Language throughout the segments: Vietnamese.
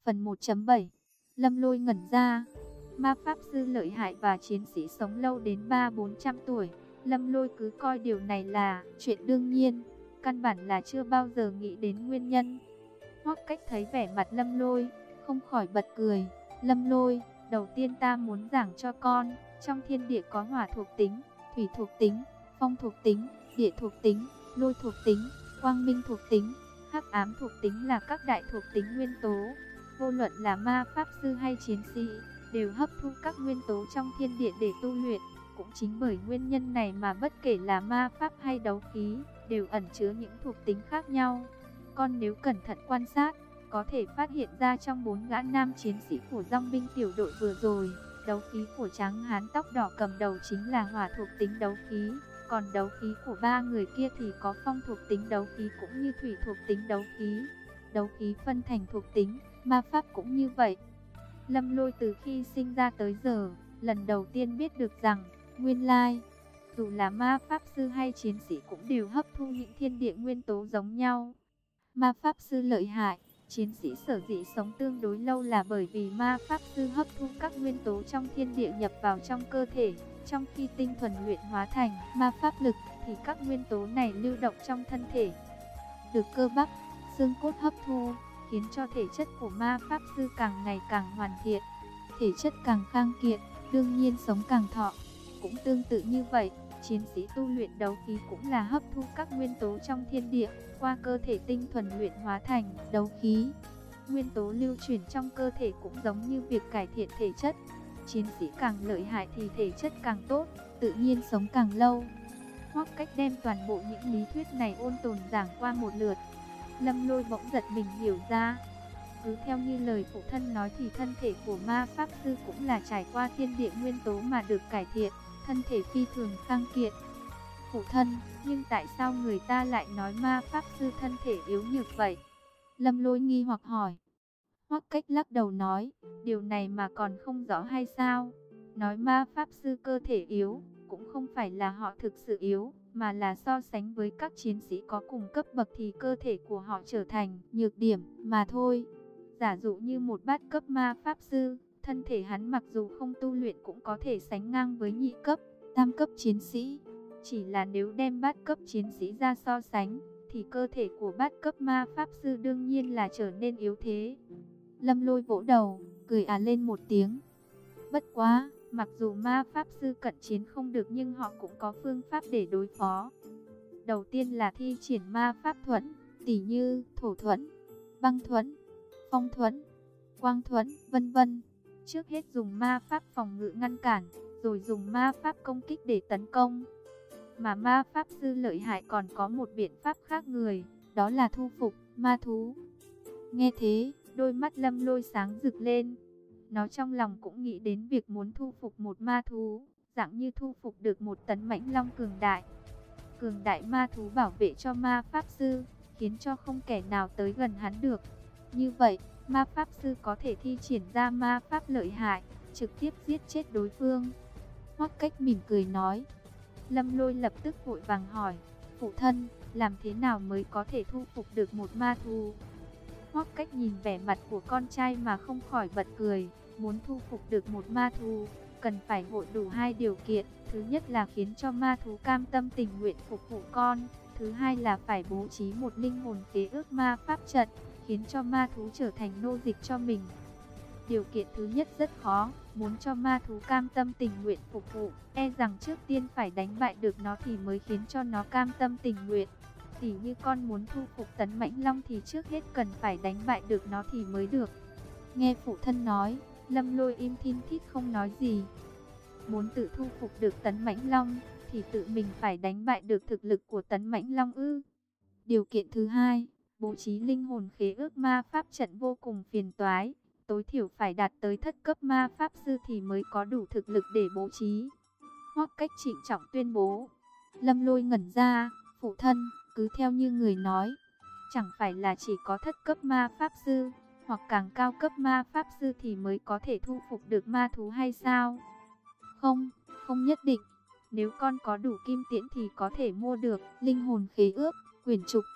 Phần 1.7. Lâm Lôi ngẩn ra. Ma pháp sư lợi hại và chiến sĩ sống lâu đến 300-400 tuổi. Lâm Lôi cứ coi điều này là chuyện đương nhiên, căn bản là chưa bao giờ nghĩ đến nguyên nhân. Hoắc Cách thấy vẻ mặt Lâm Lôi, không khỏi bật cười. Lâm Lôi, đầu tiên ta muốn giảng cho con, trong thiên địa có hỏa thuộc tính, thủy thuộc tính, phong thuộc tính, địa thuộc tính, lôi thuộc tính, quang minh thuộc tính, hắc ám thuộc tính là các đại thuộc tính nguyên tố. Vô luận là ma pháp sư hay chiến sĩ, đều hấp thu các nguyên tố trong thiên địa để tu luyện. Cũng chính bởi nguyên nhân này mà bất kể là ma pháp hay đấu khí, đều ẩn chứa những thuộc tính khác nhau. Con nếu cẩn thận quan sát, có thể phát hiện ra trong 4 gã nam chiến sĩ của dòng binh tiểu đội vừa rồi, đấu khí của tráng hán tóc đỏ cầm đầu chính là hỏa thuộc tính đấu khí. Còn đấu khí của 3 người kia thì có phong thuộc tính đấu khí cũng như thủy thuộc tính đấu khí. Đấu khí phân thành thuộc tính, ma pháp cũng như vậy. Lâm Lôi từ khi sinh ra tới giờ, lần đầu tiên biết được rằng, nguyên lai, dù là ma pháp sư hay chiến sĩ cũng đều hấp thu những thiên địa nguyên tố giống nhau. Ma pháp sư lợi hại, chiến sĩ sở dĩ sống tương đối lâu là bởi vì ma pháp sư hấp thu các nguyên tố trong thiên địa nhập vào trong cơ thể. Trong khi tinh thuần luyện hóa thành ma pháp lực thì các nguyên tố này lưu động trong thân thể, được cơ bắp, xương cốt hấp thu, khiến cho thể chất của ma pháp sư càng ngày càng hoàn thiện. Thể chất càng khang kiện, đương nhiên sống càng thọ. Cũng tương tự như vậy, chiến sĩ tu luyện đấu khí cũng là hấp thu các nguyên tố trong thiên địa, qua cơ thể tinh thuần luyện hóa thành đấu khí. Nguyên tố lưu chuyển trong cơ thể cũng giống như việc cải thiện thể chất. Chiến sĩ càng lợi hại thì thể chất càng tốt, tự nhiên sống càng lâu. Hoắc Cách đem toàn bộ những lý thuyết này ôn tồn giảng qua một lượt. Lâm Lôi bỗng giật mình hiểu ra. Cứ theo như lời phụ thân nói thì thân thể của ma pháp sư cũng là trải qua thiên địa nguyên tố mà được cải thiện, thân thể phi thường khang kiện. Phụ thân, nhưng tại sao người ta lại nói ma pháp sư thân thể yếu nhược vậy? Lâm Lôi nghi hoặc hỏi. Hoắc Cách lắc đầu nói, điều này mà còn không rõ hay sao? Nói ma pháp sư cơ thể yếu, cũng không phải là họ thực sự yếu, mà là so sánh với các chiến sĩ có cùng cấp bậc thì cơ thể của họ trở thành nhược điểm mà thôi. Giả dụ như một bát cấp ma pháp sư, thân thể hắn mặc dù không tu luyện cũng có thể sánh ngang với nhị cấp, tam cấp chiến sĩ. Chỉ là nếu đem bát cấp chiến sĩ ra so sánh, thì cơ thể của bát cấp ma pháp sư đương nhiên là trở nên yếu thế. Lâm Lôi vỗ đầu, cười lên một tiếng. Bất quá, mặc dù ma pháp sư cận chiến không được nhưng họ cũng có phương pháp để đối phó. Đầu tiên là thi triển ma pháp thuẫn, tỉ như thổ thuẫn, băng thuẫn, phong thuẫn, quang thuẫn, vân vân. Trước hết dùng ma pháp phòng ngự ngăn cản, rồi dùng ma pháp công kích để tấn công. Mà ma pháp sư lợi hại còn có một biện pháp khác người, đó là thu phục ma thú. Nghe thế, đôi mắt Lâm Lôi sáng rực lên. Nó trong lòng cũng nghĩ đến việc muốn thu phục một ma thú, dạng như thu phục được một tấn mãnh long cường đại. Cường đại ma thú bảo vệ cho ma pháp sư, khiến cho không kẻ nào tới gần hắn được. Như vậy, ma pháp sư có thể thi triển ra ma pháp lợi hại, trực tiếp giết chết đối phương. Hoắc Cách mỉm cười nói. Lâm Lôi lập tức vội vàng hỏi, phụ thân, làm thế nào mới có thể thu phục được một ma thú? Hoắc Cách nhìn vẻ mặt của con trai mà không khỏi bật cười. Muốn thu phục được một ma thú, cần phải hội đủ 2 điều kiện. Thứ nhất là khiến cho ma thú cam tâm tình nguyện phục vụ con. Thứ hai là phải bố trí một linh hồn khế ước ma pháp trận, khiến cho ma thú trở thành nô dịch cho mình. Điều kiện thứ nhất rất khó, muốn cho ma thú cam tâm tình nguyện phục vụ, e rằng trước tiên phải đánh bại được nó thì mới khiến cho nó cam tâm tình nguyện. Tỉ như con muốn thu phục tấn mãnh long thì trước hết cần phải đánh bại được nó thì mới được. Nghe phụ thân nói, Lâm Lôi im thin thít không nói gì. Muốn tự thu phục được tấn mãnh long thì tự mình phải đánh bại được thực lực của tấn mãnh long ư? Điều kiện thứ hai, bố trí linh hồn khế ước ma pháp trận vô cùng phiền toái, tối thiểu phải đạt tới thất cấp ma pháp sư thì mới có đủ thực lực để bố trí. Hoắc Cách trịnh trọng tuyên bố. Lâm Lôi ngẩn ra, phụ thân, cứ theo như người nói, chẳng phải là chỉ có thất cấp ma pháp sư hoặc càng cao cấp ma pháp sư thì mới có thể thu phục được ma thú hay sao? Không, không nhất định. Nếu con có đủ kim tiễn thì có thể mua được linh hồn khế ước, quyển trục.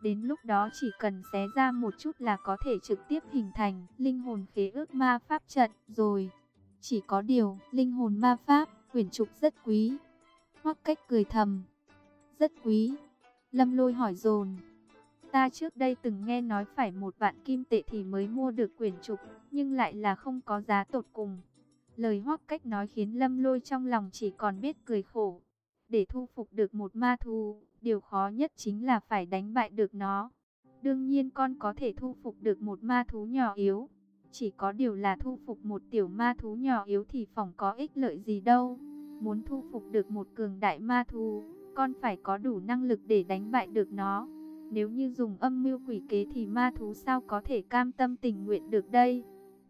Đến lúc đó chỉ cần xé ra một chút là có thể trực tiếp hình thành linh hồn khế ước ma pháp trận rồi. Chỉ có điều, linh hồn ma pháp, quyển trục rất quý. Hoắc Cách cười thầm. Rất quý. Lâm Lôi hỏi dồn. Ta trước đây từng nghe nói phải 1 vạn kim tệ thì mới mua được quyển trục, nhưng lại là không có giá tột cùng. Lời Hoắc Cách nói khiến Lâm Lôi trong lòng chỉ còn biết cười khổ. Để thu phục được một ma thú, điều khó nhất chính là phải đánh bại được nó. Đương nhiên con có thể thu phục được một ma thú nhỏ yếu. Chỉ có điều là thu phục một tiểu ma thú nhỏ yếu thì phỏng có ích lợi gì đâu. Muốn thu phục được một cường đại ma thú, con phải có đủ năng lực để đánh bại được nó. Nếu như dùng âm mưu quỷ kế thì ma thú sao có thể cam tâm tình nguyện được đây?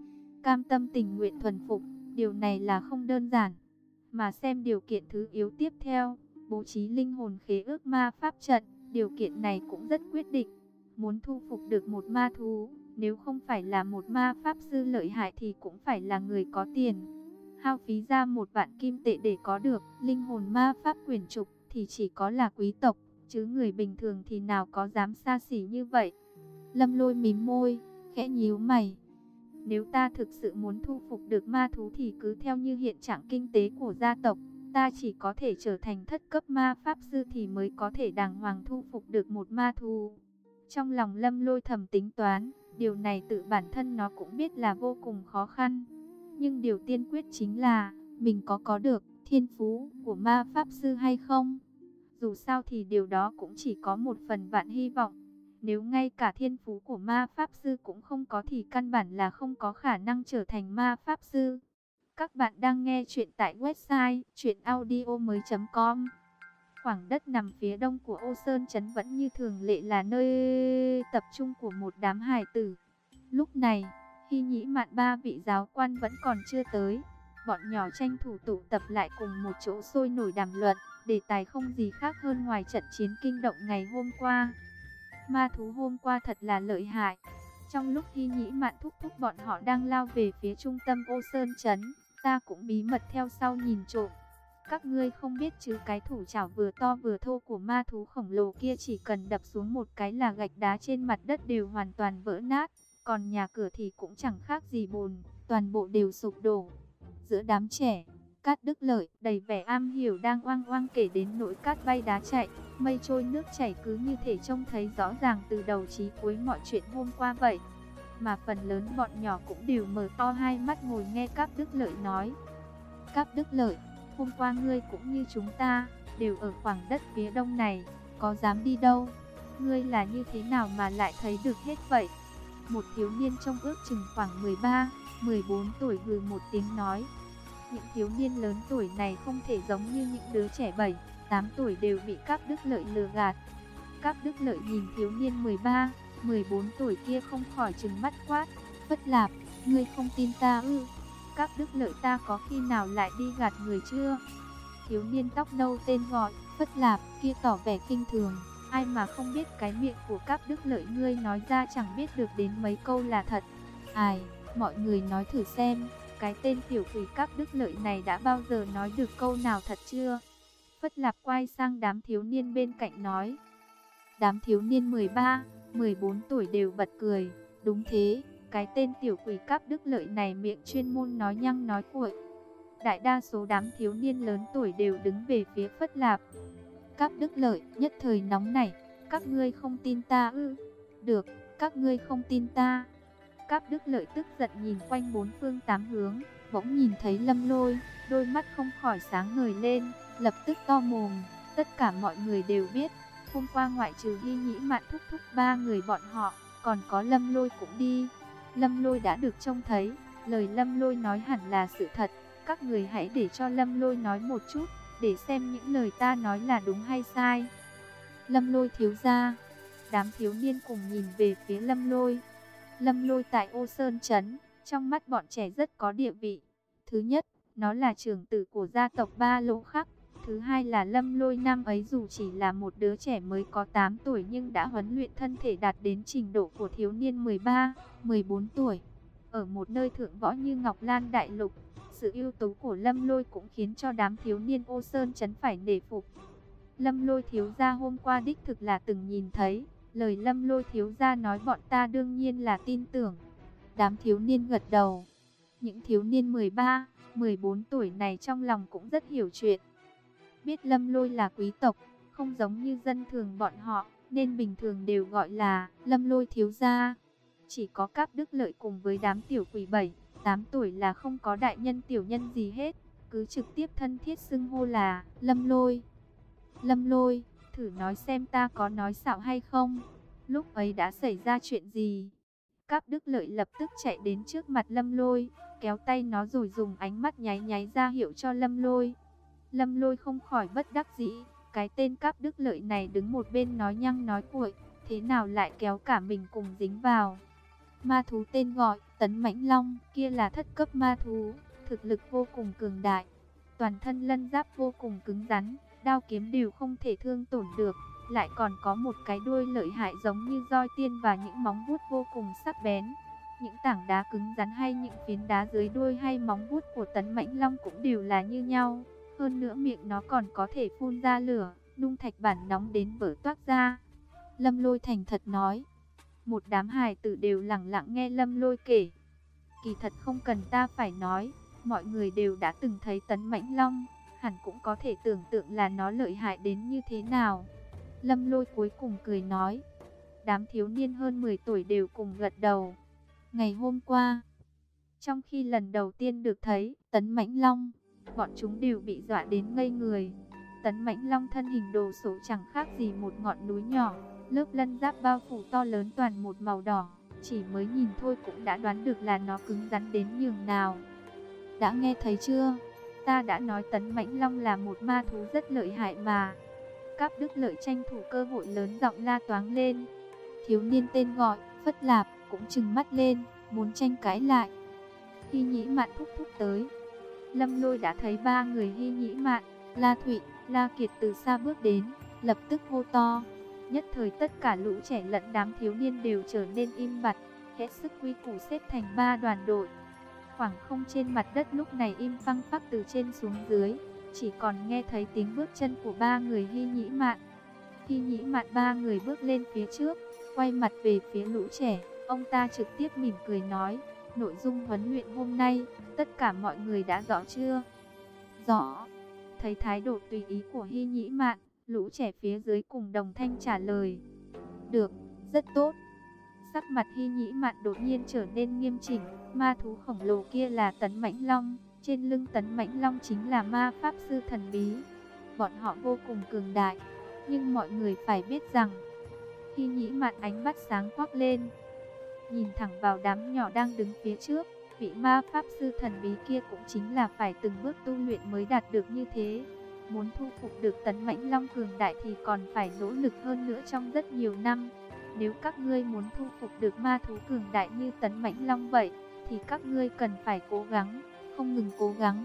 Cam tâm tình nguyện thuần phục, điều này là không đơn giản. Mà xem điều kiện thứ yếu tiếp theo, bố trí linh hồn khế ước ma pháp trận, điều kiện này cũng rất quyết định. Muốn thu phục được một ma thú, nếu không phải là một ma pháp sư lợi hại thì cũng phải là người có tiền. Hao phí ra 1 vạn kim tệ để có được linh hồn ma pháp quyển trục thì chỉ có là quý tộc, chứ người bình thường thì nào có dám xa xỉ như vậy. Lâm Lôi mím môi, khẽ nhíu mày. Nếu ta thực sự muốn thu phục được ma thú thì cứ theo như hiện trạng kinh tế của gia tộc, ta chỉ có thể trở thành thất cấp ma pháp sư thì mới có thể đàng hoàng thu phục được một ma thú. Trong lòng Lâm Lôi thầm tính toán, điều này tự bản thân nó cũng biết là vô cùng khó khăn. Nhưng điều tiên quyết chính là, mình có được thiên phú của ma pháp sư hay không? Dù sao thì điều đó cũng chỉ có 1/1000 hy vọng. Nếu ngay cả thiên phú của ma pháp sư cũng không có thì căn bản là không có khả năng trở thành ma pháp sư. Các bạn đang nghe chuyện tại website chuyenaudio.com. Khoảng đất nằm phía đông của Ô Sơn Trấn vẫn như thường lệ là nơi tập trung của một đám hài tử. Lúc này, Hy Nhĩ Mạn 3 vị giáo quan vẫn còn chưa tới. Bọn nhỏ tranh thủ tụ tập lại cùng một chỗ sôi nổi đàm luận. Đề tài không gì khác hơn ngoài trận chiến kinh động ngày hôm qua. Ma thú hôm qua thật là lợi hại. Trong lúc Hy Nhĩ Mạn thúc bọn họ đang lao về phía trung tâm Ô Sơn Trấn, ta cũng bí mật theo sau nhìn trộm. Các ngươi không biết chứ, cái thủ chảo vừa to vừa thô của ma thú khổng lồ kia chỉ cần đập xuống một cái là gạch đá trên mặt đất đều hoàn toàn vỡ nát. Còn nhà cửa thì cũng chẳng khác gì bùn, toàn bộ đều sụp đổ. Giữa đám trẻ, Cát Đức Lợi đầy vẻ am hiểu đang oang oang kể đến nỗi cát bay đá chạy, mây trôi nước chảy, cứ như thể trông thấy rõ ràng từ đầu chí cuối mọi chuyện hôm qua vậy. Mà phần lớn bọn nhỏ cũng đều mở to hai mắt ngồi nghe Cát Đức Lợi nói. Cát Đức Lợi, hôm qua ngươi cũng như chúng ta, đều ở khoảng đất phía đông này, có dám đi đâu? Ngươi là như thế nào mà lại thấy được hết vậy? Một thiếu niên trông ước chừng khoảng 13, 14 tuổi hừ một tiếng nói. Những thiếu niên lớn tuổi này không thể giống như những đứa trẻ 7, 8 tuổi đều bị Cát Đức Lợi lừa gạt. Cát Đức Lợi nhìn thiếu niên 13, 14 tuổi kia không khỏi trừng mắt quát. Phất Lạp, ngươi không tin ta ư? Cát Đức Lợi ta có khi nào lại đi gạt người chưa? Thiếu niên tóc nâu tên gọi Phất Lạp kia tỏ vẻ khinh thường. Ai mà không biết cái miệng của Cát Đức Lợi ngươi nói ra chẳng biết được đến mấy câu là thật. Ai, mọi người nói thử xem, cái tên tiểu quỷ Cát Đức Lợi này đã bao giờ nói được câu nào thật chưa? Phất Lạp quay sang đám thiếu niên bên cạnh nói. Đám thiếu niên 13, 14 tuổi đều bật cười. Đúng thế, cái tên tiểu quỷ Cát Đức Lợi này miệng chuyên môn nói nhăng nói cuội. Đại đa số đám thiếu niên lớn tuổi đều đứng về phía Phất Lạp. Cát Đức Lợi nhất thời nóng nảy. Các ngươi không tin ta ư? Được, các ngươi không tin ta. Cát Đức Lợi tức giận nhìn quanh bốn phương tám hướng, bỗng nhìn thấy Lâm Lôi, đôi mắt không khỏi sáng ngời lên, lập tức to mồm. Tất cả mọi người đều biết, hôm qua ngoại trừ Hy Nhĩ Mạn thúc 3 người bọn họ, còn có Lâm Lôi cũng đi. Lâm Lôi đã được trông thấy, lời Lâm Lôi nói hẳn là sự thật. Các người hãy để cho Lâm Lôi nói một chút, để xem những lời ta nói là đúng hay sai. Lâm Lôi thiếu gia. Đám thiếu niên cùng nhìn về phía Lâm Lôi. Lâm Lôi tại Ô Sơn Trấn, trong mắt bọn trẻ rất có địa vị. Thứ nhất, nó là trưởng tử của gia tộc Ba Lỗ Khắc. Thứ hai là Lâm Lôi năm ấy dù chỉ là một đứa trẻ mới có 8 tuổi nhưng đã huấn luyện thân thể đạt đến trình độ của thiếu niên 13, 14 tuổi. Ở một nơi thượng võ như Ngọc Lan Đại Lục, sự ưu tú của Lâm Lôi cũng khiến cho đám thiếu niên Ô Sơn Trấn phải nể phục. Lâm Lôi thiếu gia hôm qua đích thực là từng nhìn thấy, Lời Lâm Lôi thiếu gia nói bọn ta đương nhiên là tin tưởng. Đám thiếu niên gật đầu. Những thiếu niên 13, 14 tuổi này trong lòng cũng rất hiểu chuyện. Biết Lâm Lôi là quý tộc, không giống như dân thường bọn họ, nên bình thường đều gọi là Lâm Lôi thiếu gia. Chỉ có Cáp Đức Lợi cùng với đám tiểu quỷ 7, 8 tuổi là không có đại nhân tiểu nhân gì hết, cứ trực tiếp thân thiết xưng hô là Lâm Lôi. Lâm Lôi, thử nói xem ta có nói xạo hay không? Lúc ấy đã xảy ra chuyện gì? Cáp Đức Lợi lập tức chạy đến trước mặt Lâm Lôi, kéo tay nó rồi dùng ánh mắt nháy nháy ra hiệu cho Lâm Lôi. Lâm Lôi không khỏi bất đắc dĩ, cái tên Cáp Đức Lợi này đứng một bên nói nhăng nói cuội, thế nào lại kéo cả mình cùng dính vào. Ma thú tên gọi Tấn Mãnh Long, kia là thất cấp ma thú, thực lực vô cùng cường đại, toàn thân lân giáp vô cùng cứng rắn, đao kiếm đều không thể thương tổn được, lại còn có một cái đuôi lợi hại giống như roi tiên và những móng vuốt vô cùng sắc bén. Những tảng đá cứng rắn hay những phiến đá dưới đuôi hay móng vuốt của Tấn Mãnh Long cũng đều là như nhau. Hơn nữa miệng nó còn có thể phun ra lửa, nung thạch bản nóng đến vỡ toác ra. Lâm Lôi thành thật nói. Một đám hài tử đều lẳng lặng nghe Lâm Lôi kể. Kỳ thật không cần ta phải nói, mọi người đều đã từng thấy Tấn Mãnh Long, hẳn cũng có thể tưởng tượng là nó lợi hại đến như thế nào. Lâm Lôi cuối cùng cười nói. Đám thiếu niên hơn 10 tuổi đều cùng gật đầu. Ngày hôm qua, trong khi lần đầu tiên được thấy Tấn Mãnh Long, bọn chúng đều bị dọa đến ngây người. Tấn Mãnh Long thân hình đồ sộ chẳng khác gì một ngọn núi nhỏ, lớp lân giáp bao phủ to lớn toàn một màu đỏ, chỉ mới nhìn thôi cũng đã đoán được là nó cứng rắn đến nhường nào. Đã nghe thấy chưa? Ta đã nói Tấn Mãnh Long là một ma thú rất lợi hại mà. Cáp Đức Lợi tranh thủ cơ hội lớn giọng la toáng lên. Thiếu niên tên gọi Phất Lạp cũng trừng mắt lên, muốn tranh cãi lại. Hy Nhĩ Mạn thúc thúc tới. Lâm Lôi đã thấy ba người Hy Nhĩ Mạn, La Thụy, La Kiệt từ xa bước đến, lập tức hô to. Nhất thời tất cả lũ trẻ lẫn đám thiếu niên đều trở nên im bặt, hết sức quy củ xếp thành 3 đoàn đội. Khoảng không trên mặt đất lúc này im phăng phắc từ trên xuống dưới, chỉ còn nghe thấy tiếng bước chân của ba người Hy Nhĩ Mạn. Hy Nhĩ Mạn ba người bước lên phía trước, quay mặt về phía lũ trẻ, ông ta trực tiếp mỉm cười nói, nội dung huấn luyện hôm nay, tất cả mọi người đã rõ chưa? Rõ. Thấy thái độ tùy ý của Hy Nhĩ Mạn, lũ trẻ phía dưới cùng đồng thanh trả lời. Được, rất tốt. Sắc mặt Hy Nhĩ Mạn đột nhiên trở nên nghiêm chỉnh, ma thú khổng lồ kia là Tấn Mãnh Long, trên lưng Tấn Mãnh Long chính là ma pháp sư thần bí. Bọn họ vô cùng cường đại, nhưng mọi người phải biết rằng, Hy Nhĩ Mạn ánh mắt sáng quắc lên, nhìn thẳng vào đám nhỏ đang đứng phía trước, vị ma pháp sư thần bí kia cũng chính là phải từng bước tu luyện mới đạt được như thế. Muốn thu phục được Tấn Mãnh Long cường đại thì còn phải nỗ lực hơn nữa trong rất nhiều năm. Nếu các ngươi muốn thu phục được ma thú cường đại như Tấn Mãnh Long vậy, thì các ngươi cần phải cố gắng, không ngừng cố gắng.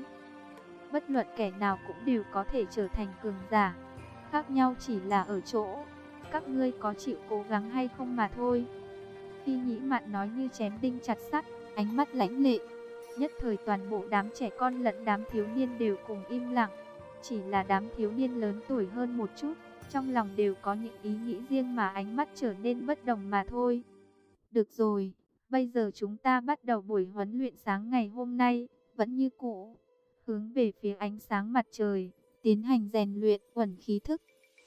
Bất luận kẻ nào cũng đều có thể trở thành cường giả. Khác nhau chỉ là ở chỗ, các ngươi có chịu cố gắng hay không mà thôi. Hy Nhĩ Mạn nói như chém đinh chặt sắt, ánh mắt lãnh lệ. Nhất thời toàn bộ đám trẻ con lẫn đám thiếu niên đều cùng im lặng. Chỉ là đám thiếu niên lớn tuổi hơn một chút, trong lòng đều có những ý nghĩ riêng mà ánh mắt trở nên bất đồng mà thôi. Được rồi, bây giờ chúng ta bắt đầu buổi huấn luyện sáng ngày hôm nay, vẫn như cũ. Hướng về phía ánh sáng mặt trời, tiến hành rèn luyện uẩn khí thức.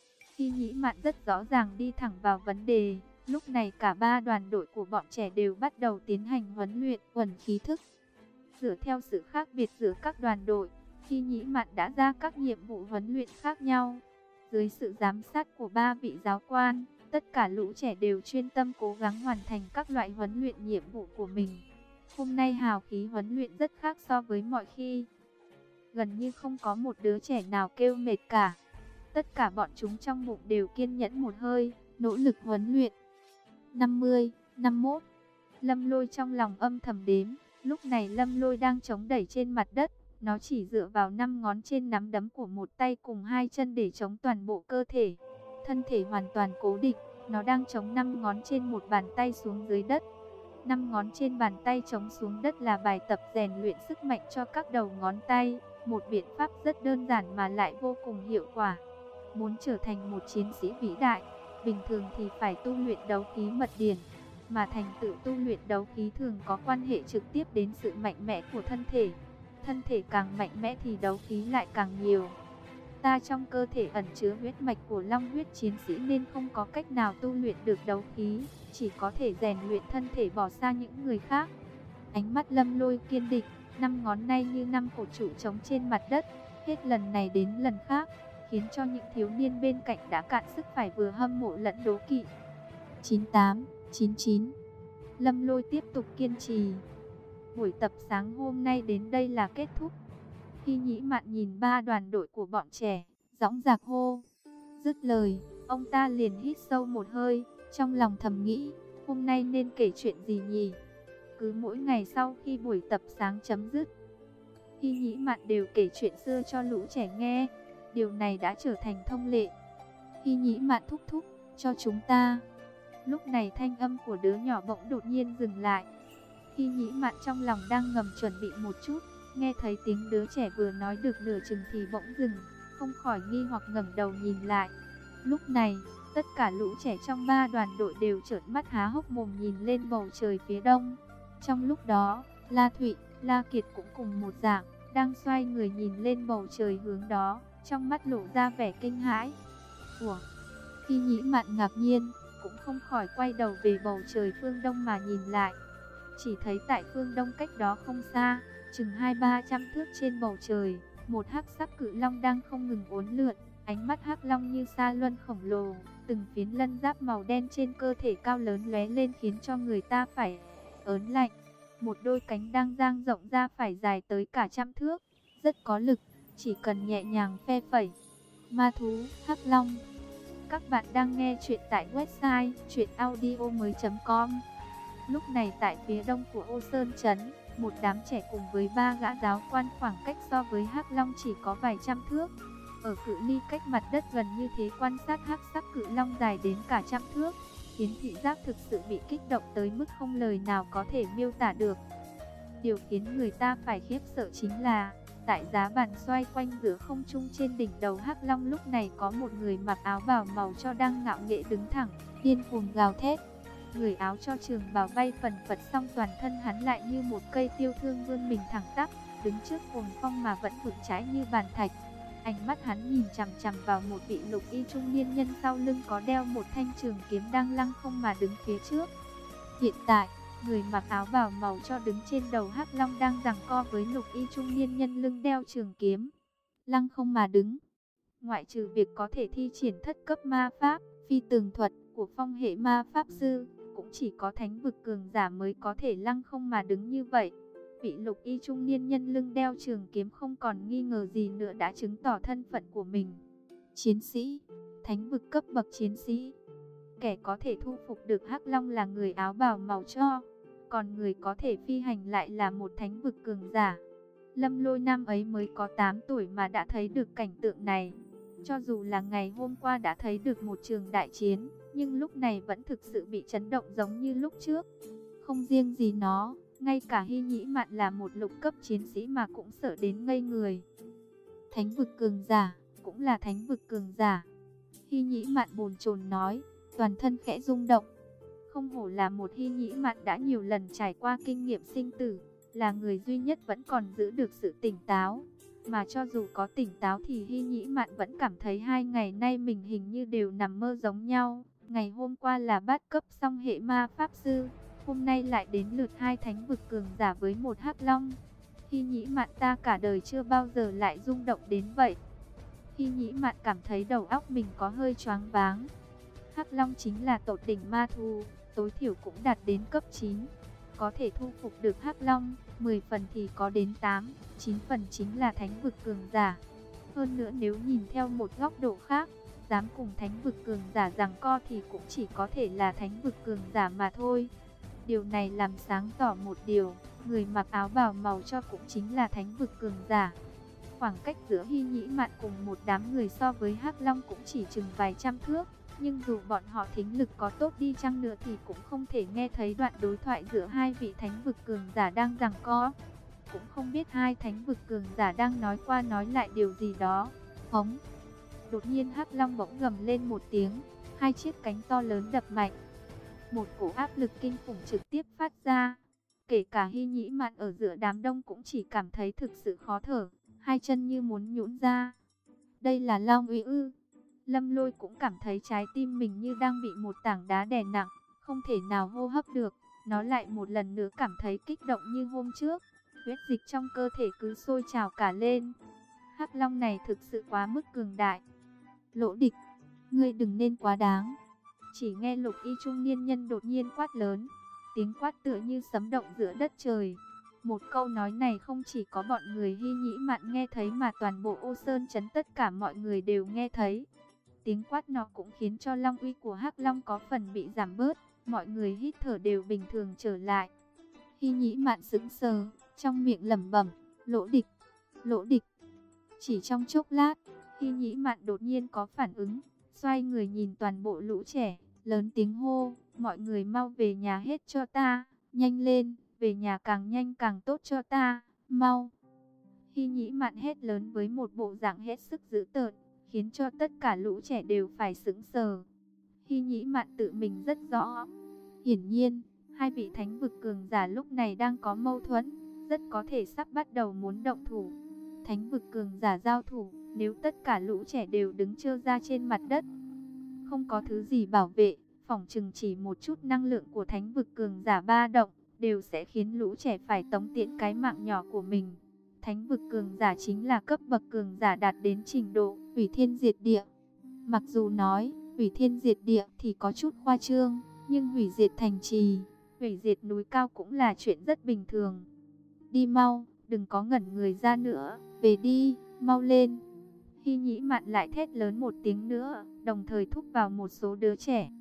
Hy Nhĩ Mạn rất rõ ràng đi thẳng vào vấn đề. Lúc này cả ba đoàn đội của bọn trẻ đều bắt đầu tiến hành huấn luyện uẩn khí thức. Dựa theo sự khác biệt giữa các đoàn đội, Hy Nhĩ Mạn đã ra các nhiệm vụ huấn luyện khác nhau. Dưới sự giám sát của 3 vị giáo quan, tất cả lũ trẻ đều chuyên tâm cố gắng hoàn thành các loại huấn luyện nhiệm vụ của mình. Hôm nay hào khí huấn luyện rất khác so với mọi khi. Gần như không có một đứa trẻ nào kêu mệt cả. Tất cả bọn chúng trong bụng đều kiên nhẫn một hơi, nỗ lực huấn luyện. 50, 51. Lâm Lôi trong lòng âm thầm đếm. Lúc này Lâm Lôi đang chống đẩy trên mặt đất. Nó chỉ dựa vào 5 ngón trên nắm đấm của một tay cùng 2 chân để chống toàn bộ cơ thể. Thân thể hoàn toàn cố định. Nó đang chống 5 ngón trên một bàn tay xuống dưới đất. 5 ngón trên bàn tay chống xuống đất là bài tập rèn luyện sức mạnh cho các đầu ngón tay. Một biện pháp rất đơn giản mà lại vô cùng hiệu quả. Muốn trở thành một chiến sĩ vĩ đại, Bình thường thì phải tu luyện đấu khí mật điển, mà thành tựu tu luyện đấu khí thường có quan hệ trực tiếp đến sự mạnh mẽ của thân thể. Thân thể càng mạnh mẽ thì đấu khí lại càng nhiều. Ta trong cơ thể ẩn chứa huyết mạch của long huyết chiến sĩ nên không có cách nào tu luyện được đấu khí, chỉ có thể rèn luyện thân thể bỏ xa những người khác. Ánh mắt Lâm Lôi kiên định, 5 ngón tay như 5 cổ trụ trống trên mặt đất, hết lần này đến lần khác, khiến cho những thiếu niên bên cạnh đã cạn sức phải vừa hâm mộ lẫn đố kỵ. 98, 99. Lâm Lôi tiếp tục kiên trì. Buổi tập sáng hôm nay đến đây là kết thúc. Khi Nhĩ Mạn nhìn ba đoàn đội của bọn trẻ, dõng dạc hô. Dứt lời, ông ta liền hít sâu một hơi, trong lòng thầm nghĩ, hôm nay nên kể chuyện gì nhỉ? Cứ mỗi ngày sau khi buổi tập sáng chấm dứt, Khi Nhĩ Mạn đều kể chuyện xưa cho lũ trẻ nghe. Điều này đã trở thành thông lệ. Khi Nhĩ Mạn thúc thúc, cho chúng ta. Lúc này thanh âm của đứa nhỏ bỗng đột nhiên dừng lại. Khi Nhĩ Mạn trong lòng đang ngầm chuẩn bị một chút, nghe thấy tiếng đứa trẻ vừa nói được nửa chừng thì bỗng dừng, không khỏi nghi hoặc ngẩng đầu nhìn lại. Lúc này, tất cả lũ trẻ trong ba đoàn đội đều trợn mắt há hốc mồm nhìn lên bầu trời phía đông. Trong lúc đó, La Thụy, La Kiệt cũng cùng một dạng, đang xoay người nhìn lên bầu trời hướng đó, trong mắt lộ ra vẻ kinh hãi. Ủa? Khi Nhĩ Mạn ngạc nhiên, cũng không khỏi quay đầu về bầu trời phương đông mà nhìn lại. Chỉ thấy tại phương đông cách đó không xa, chừng 200-300 thước trên bầu trời, một hắc sắc cự long đang không ngừng uốn lượn. Ánh mắt hắc long như sa luân khổng lồ, từng phiến lân giáp màu đen trên cơ thể cao lớn lóe lên khiến cho người ta phải ớn lạnh. Một đôi cánh đang dang rộng ra phải dài tới cả 100 thước, rất có lực, chỉ cần nhẹ nhàng phe phẩy. Ma thú, hắc long. Các bạn đang nghe chuyện tại website chuyenaudio.com. Lúc này tại phía đông của Ô Sơn Trấn, một đám trẻ cùng với 3 gã giáo quan khoảng cách so với hắc long chỉ có vài trăm thước. Ở cự ly cách mặt đất gần như thế quan sát hắc sắc cự long dài đến cả 100 thước, khiến thị giác thực sự bị kích động tới mức không lời nào có thể miêu tả được. Điều khiến người ta phải khiếp sợ chính là, tại giá bàn xoay quanh giữa không trung trên đỉnh đầu hắc long lúc này có một người mặc áo bào màu cho đang ngạo nghễ đứng thẳng, điên cuồng gào thét. Người áo cho trường bào bay phần phật xong toàn thân hắn lại như một cây tiêu thương vươn mình thẳng tắp, đứng trước cuồng phong mà vẫn vững chãi như bàn thạch. Ánh mắt hắn nhìn chằm chằm vào một vị lục y trung niên nhân sau lưng có đeo một thanh trường kiếm đang lăng không mà đứng phía trước. Hiện tại, người mặc áo bào màu cho đứng trên đầu hắc long đang giằng co với lục y trung niên nhân lưng đeo trường kiếm, lăng không mà đứng. Ngoại trừ việc có thể thi triển thất cấp ma pháp, phi tường thuật của phong hệ ma pháp sư, cũng chỉ có thánh vực cường giả mới có thể lăng không mà đứng như vậy. Vị lục y trung niên nhân lưng đeo trường kiếm không còn nghi ngờ gì nữa đã chứng tỏ thân phận của mình. Chiến sĩ, thánh vực cấp bậc chiến sĩ. Kẻ có thể thu phục được hắc long là người áo bào màu cho, còn người có thể phi hành lại là một thánh vực cường giả. Lâm Lôi năm ấy mới có 8 tuổi mà đã thấy được cảnh tượng này. Cho dù là ngày hôm qua đã thấy được một trường đại chiến, nhưng lúc này vẫn thực sự bị chấn động giống như lúc trước. Không riêng gì nó, ngay cả Hy Nhĩ Mạn là một lục cấp chiến sĩ mà cũng sợ đến ngây người. Thánh vực cường giả, cũng là thánh vực cường giả. Hy Nhĩ Mạn bồn chồn nói, toàn thân khẽ rung động. Không hổ là một Hy Nhĩ Mạn đã nhiều lần trải qua kinh nghiệm sinh tử, là người duy nhất vẫn còn giữ được sự tỉnh táo. Mà cho dù có tỉnh táo thì Hy Nhĩ Mạn vẫn cảm thấy 2 ngày nay mình hình như đều nằm mơ giống nhau. Ngày hôm qua là bát cấp song hệ ma pháp sư, hôm nay lại đến lượt 2 thánh vực cường giả với một hắc long. Hy Nhĩ Mạn ta cả đời chưa bao giờ lại rung động đến vậy. Hy Nhĩ Mạn cảm thấy đầu óc mình có hơi choáng váng. Hắc long chính là tột đỉnh ma thú, tối thiểu cũng đạt đến cấp 9. Có thể thu phục được hắc long, 10 phần thì có đến 8, 9 phần chính là thánh vực cường giả. Hơn nữa nếu nhìn theo một góc độ khác, dám cùng thánh vực cường giả giằng co thì cũng chỉ có thể là thánh vực cường giả mà thôi. Điều này làm sáng tỏ một điều, người mặc áo bào màu cho cũng chính là thánh vực cường giả. Khoảng cách giữa Hy Nhĩ Mạn cùng một đám người so với hắc long cũng chỉ chừng vài trăm thước. Nhưng dù bọn họ thính lực có tốt đi chăng nữa thì cũng không thể nghe thấy đoạn đối thoại giữa hai vị thánh vực cường giả đang giằng co. Cũng không biết hai thánh vực cường giả đang nói qua nói lại điều gì đó. Hống! Đột nhiên hắc long bỗng gầm lên một tiếng. Hai chiếc cánh to lớn đập mạnh, một cổ áp lực kinh khủng trực tiếp phát ra. Kể cả Hy Nhĩ Mạn ở giữa đám đông cũng chỉ cảm thấy thực sự khó thở, hai chân như muốn nhũn ra. Đây là Long uy ư? Lâm Lôi cũng cảm thấy trái tim mình như đang bị một tảng đá đè nặng, không thể nào hô hấp được. Nó lại một lần nữa cảm thấy kích động như hôm trước, huyết dịch trong cơ thể cứ sôi trào cả lên. Hắc Long này thực sự quá mức cường đại. Lỗ Địch, ngươi đừng nên quá đáng. Chỉ nghe lục y trung niên nhân đột nhiên quát lớn, tiếng quát tựa như sấm động giữa đất trời. Một câu nói này không chỉ có bọn người Hy Nhĩ Mạn nghe thấy mà toàn bộ Ô Sơn trấn tất cả mọi người đều nghe thấy. Tiếng quát nó cũng khiến cho long uy của Hắc Long có phần bị giảm bớt, mọi người hít thở đều bình thường trở lại. Hy Nhĩ Mạn sững sờ, trong miệng lẩm bẩm, Lỗ Địch, Lỗ Địch. Chỉ trong chốc lát, Hy Nhĩ Mạn đột nhiên có phản ứng, xoay người nhìn toàn bộ lũ trẻ, lớn tiếng hô, mọi người mau về nhà hết cho ta, nhanh lên, về nhà càng nhanh càng tốt cho ta, mau. Hy Nhĩ Mạn hét lớn với một bộ dạng hết sức dữ tợn, khiến cho tất cả lũ trẻ đều phải sững sờ. Hy Nhĩ Mạn tự mình rất rõ, hiển nhiên, hai vị thánh vực cường giả lúc này đang có mâu thuẫn, rất có thể sắp bắt đầu muốn động thủ. Thánh vực cường giả giao thủ, nếu tất cả lũ trẻ đều đứng trơ ra trên mặt đất, không có thứ gì bảo vệ, phỏng chừng chỉ một chút năng lượng của thánh vực cường giả ba động, đều sẽ khiến lũ trẻ phải tống tiễn cái mạng nhỏ của mình. Thánh vực cường giả chính là cấp bậc cường giả đạt đến trình độ hủy thiên diệt địa. Mặc dù nói hủy thiên diệt địa thì có chút khoa trương, nhưng hủy diệt thành trì, hủy diệt núi cao cũng là chuyện rất bình thường. Đi mau, đừng có ngẩn người ra nữa, về đi, mau lên. Hy Nhĩ Mạn lại thét lớn một tiếng nữa, đồng thời thúc vào một số đứa trẻ.